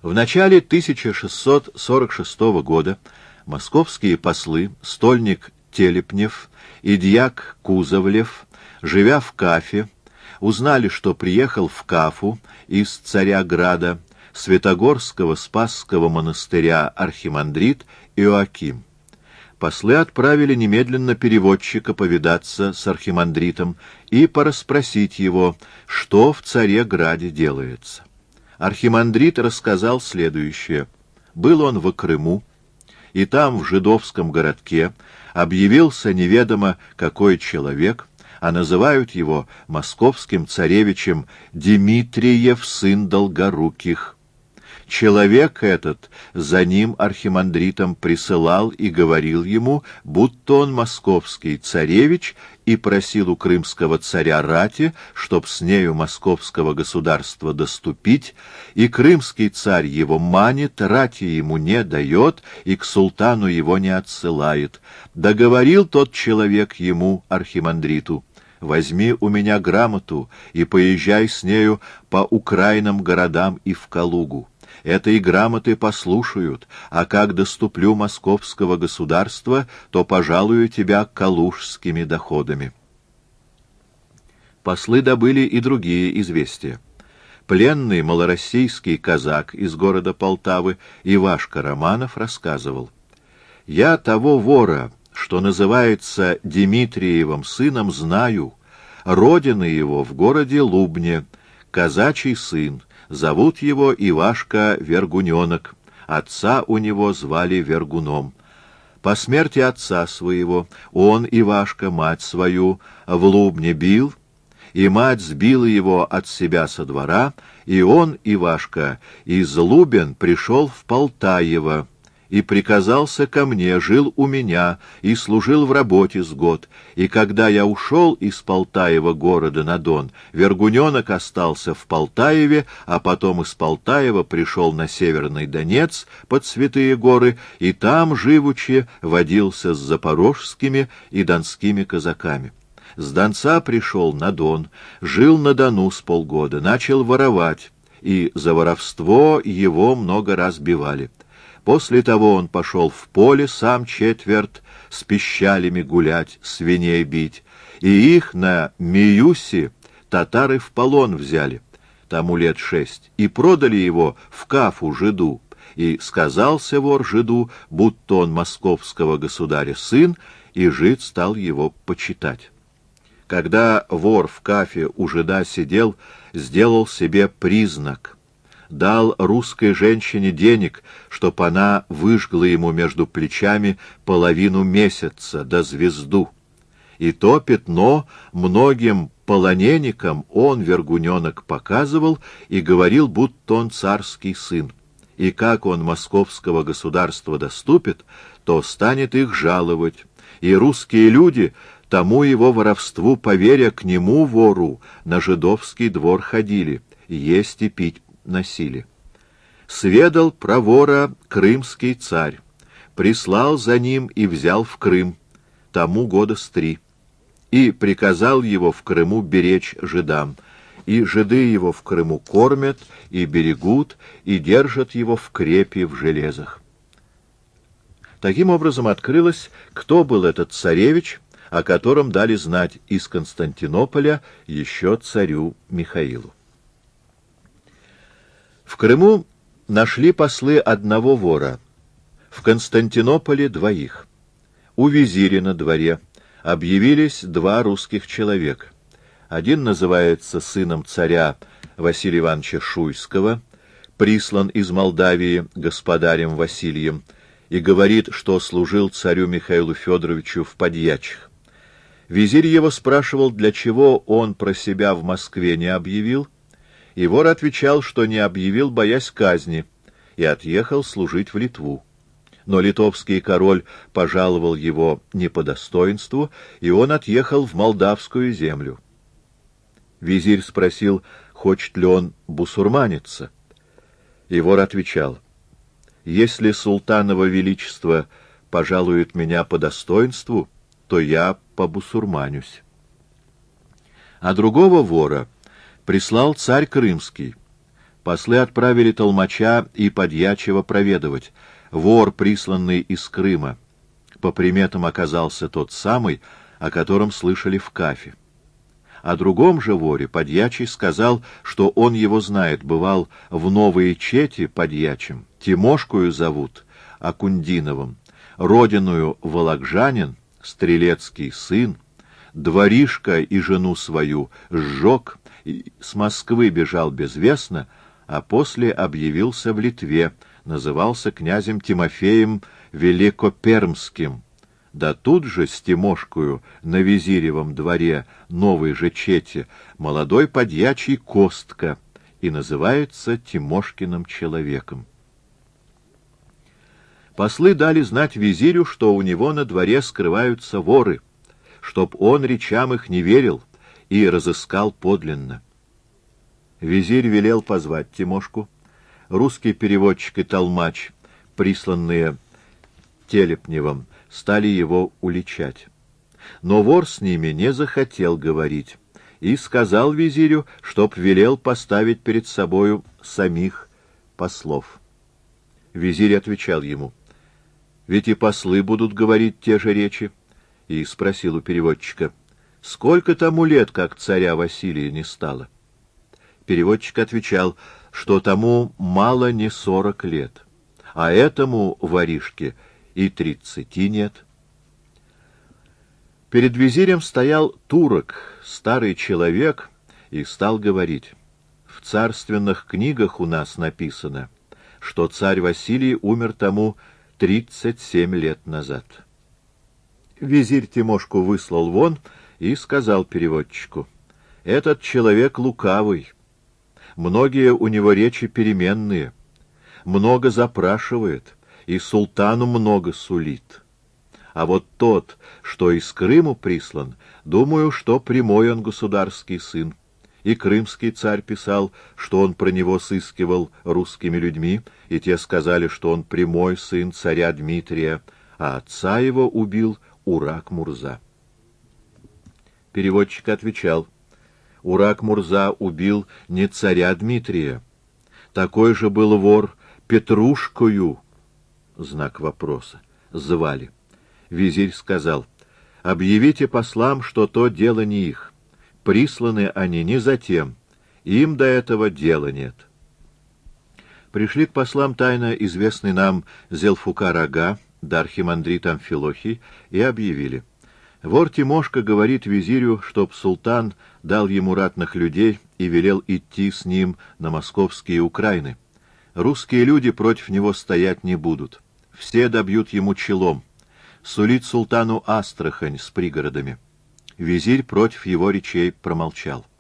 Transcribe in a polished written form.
В начале 1646 года московские послы, стольник Телепнев и дьяк Кузовлев, живя в Кафе, узнали, что приехал в Кафу из Царяграда Святогорского Спасского монастыря архимандрит Иоаким. Послы отправили немедленно переводчика повидаться с архимандритом и порасспросить его, что в Цареграде делается. Архимандрит рассказал следующее. Был он в Крыму, и там, в жидовском городке, объявился неведомо какой человек, а называют его московским царевичем Дмитриев, сын Долгоруких. Человек этот за ним архимандритом присылал и говорил ему, будто он московский царевич, и просил у крымского царя рати, чтоб с нею московского государства доступить, и крымский царь его манит, рати ему не дает, и к султану его не отсылает. Договорил тот человек ему, архимандриту: «Возьми у меня грамоту и поезжай с нею по украинным городам и в Калугу. Этой грамоты послушают, а как доступлю московского государства, то пожалую тебя калужскими доходами». Послы добыли и другие известия. Пленный малороссийский казак из города Полтавы Ивашка Романов рассказывал: «Я того вора, что называется Дмитриевым сыном, знаю. Родина его в городе Лубне, казачий сын. Зовут его Ивашка Вергуненок, отца у него звали Вергуном. По смерти отца своего он, Ивашка, мать свою в Лубне бил, и мать сбила его от себя со двора, и он, Ивашка, из Лубен пришел в Полтаево, и приказался ко мне, жил у меня и служил в работе с год. И когда я ушел из Полтаева города на Дон, Вергуненок остался в Полтаеве, а потом из Полтаева пришел на Северный Донец под Святые горы, и там, живучи, водился с запорожскими и донскими казаками. С Донца пришел на Дон, жил на Дону с полгода, начал воровать, и за воровство его много раз бивали. После того он пошел в поле сам четверть с пищалями гулять, свиней бить, и их на Миюсе татары в полон взяли, тому лет 6, и продали его в Кафу жиду, и сказался вор жиду, будто он московского государя сын, и жид стал его почитать. Когда вор в Кафе у жида сидел, сделал себе признак, дал русской женщине денег, чтоб она выжгла ему между плечами половину месяца до звезду. И то пятно многим полоненникам он, Вергуненок, показывал и говорил, будто он царский сын. И как он московского государства доступит, то станет их жаловать. И русские люди тому его воровству, поверя к нему, вору, на жидовский двор ходили, есть и пить носили. Сведал про вора крымский царь, прислал за ним и взял в Крым, тому года с 3, и приказал его в Крыму беречь жидам, и жиды его в Крыму кормят и берегут, и держат его в крепи в железах. Таким образом открылось, кто был этот царевич, о котором дали знать из Константинополя еще царю Михаилу. В Крыму нашли послы одного вора, в Константинополе 2. У визиря на дворе объявились 2 русских человека. Один называется сыном царя Василия Ивановича Шуйского, прислан из Молдавии господарем Василием, и говорит, что служил царю Михаилу Федоровичу в подьячих. Визирь его спрашивал, для чего он про себя в Москве не объявил, и вор отвечал, что не объявил, боясь казни, и отъехал служить в Литву. Но литовский король пожаловал его не по достоинству, и он отъехал в молдавскую землю. Визирь спросил, хочет ли он бусурманиться. И вор отвечал: «Если султаново величество пожалует меня по достоинству, то я побусурманюсь». А другого вора прислал царь Крымский. Послы отправили толмача и подьячего проведывать. Вор, присланный из Крыма, по приметам оказался тот самый, о котором слышали в Кафе. О другом же воре подьячий сказал, что он его знает, бывал в Новой Чете подьячим, Тимошкую зовут, Акундиновым, родиную Вологжанин, стрелецкий сын, дворишка и жену свою сжег, и с Москвы бежал безвестно, а после объявился в Литве, назывался князем Тимофеем Великопермским. Да тут же с Тимошкою на Визиревом дворе Новой же Чете молодой подьячий Костка и называется Тимошкиным человеком. Послы дали знать визирю, что у него на дворе скрываются воры, чтоб он речам их не верил и разыскал подлинно. Визирь велел позвать Тимошку. Русский переводчик и толмач, присланные Телепневым, стали его уличать. Но вор с ними не захотел говорить и сказал визирю, чтоб велел поставить перед собою самих послов. Визирь отвечал ему: «Ведь и послы будут говорить те же речи», и спросил у переводчика: «Сколько тому лет, как царя Василия не стало?» Переводчик отвечал, что тому мало не 40 лет, а этому воришке и 30 нет. Перед визирем стоял турок, старый человек, и стал говорить: «В царственных книгах у нас написано, что царь Василий умер тому 37 лет назад». Визирь Тимошку выслал вон и сказал переводчику: «Этот человек лукавый, многие у него речи переменные, много запрашивает и султану много сулит. А вот тот, что из Крыму прислан, думаю, что прямой он государский сын. И крымский царь писал, что он про него сыскивал русскими людьми, и те сказали, что он прямой сын царя Дмитрия, а отца его убил Урак Мурза». Переводчик отвечал: «Урак Мурза убил не царя Дмитрия. Такой же был вор Петрушкою, знак вопроса, звали». Визирь сказал: «Объявите послам, что то дело не их. Присланы они не за тем, им до этого дела нет». Пришли к послам тайно известный нам Зелфукар Ага, да архимандрит Амфилохий, и объявили: «Вор Тимошка говорит визирю, чтоб султан дал ему ратных людей и велел идти с ним на московские Украины. Русские люди против него стоять не будут. Все добьют ему челом. Сулит султану Астрахань с пригородами». Визирь против его речей промолчал.